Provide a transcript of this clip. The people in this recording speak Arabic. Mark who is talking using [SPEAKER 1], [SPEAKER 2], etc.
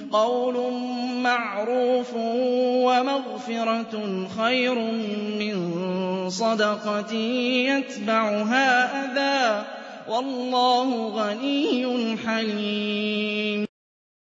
[SPEAKER 1] قَوْلٌ مَّعْرُوفٌ وَمَغْفِرَةٌ خَيْرٌ مِّن صَدَقَةٍ يَتْبَعُهَا أَذًى ۗ وَاللَّهُ غَنِيٌّ حَلِيمٌ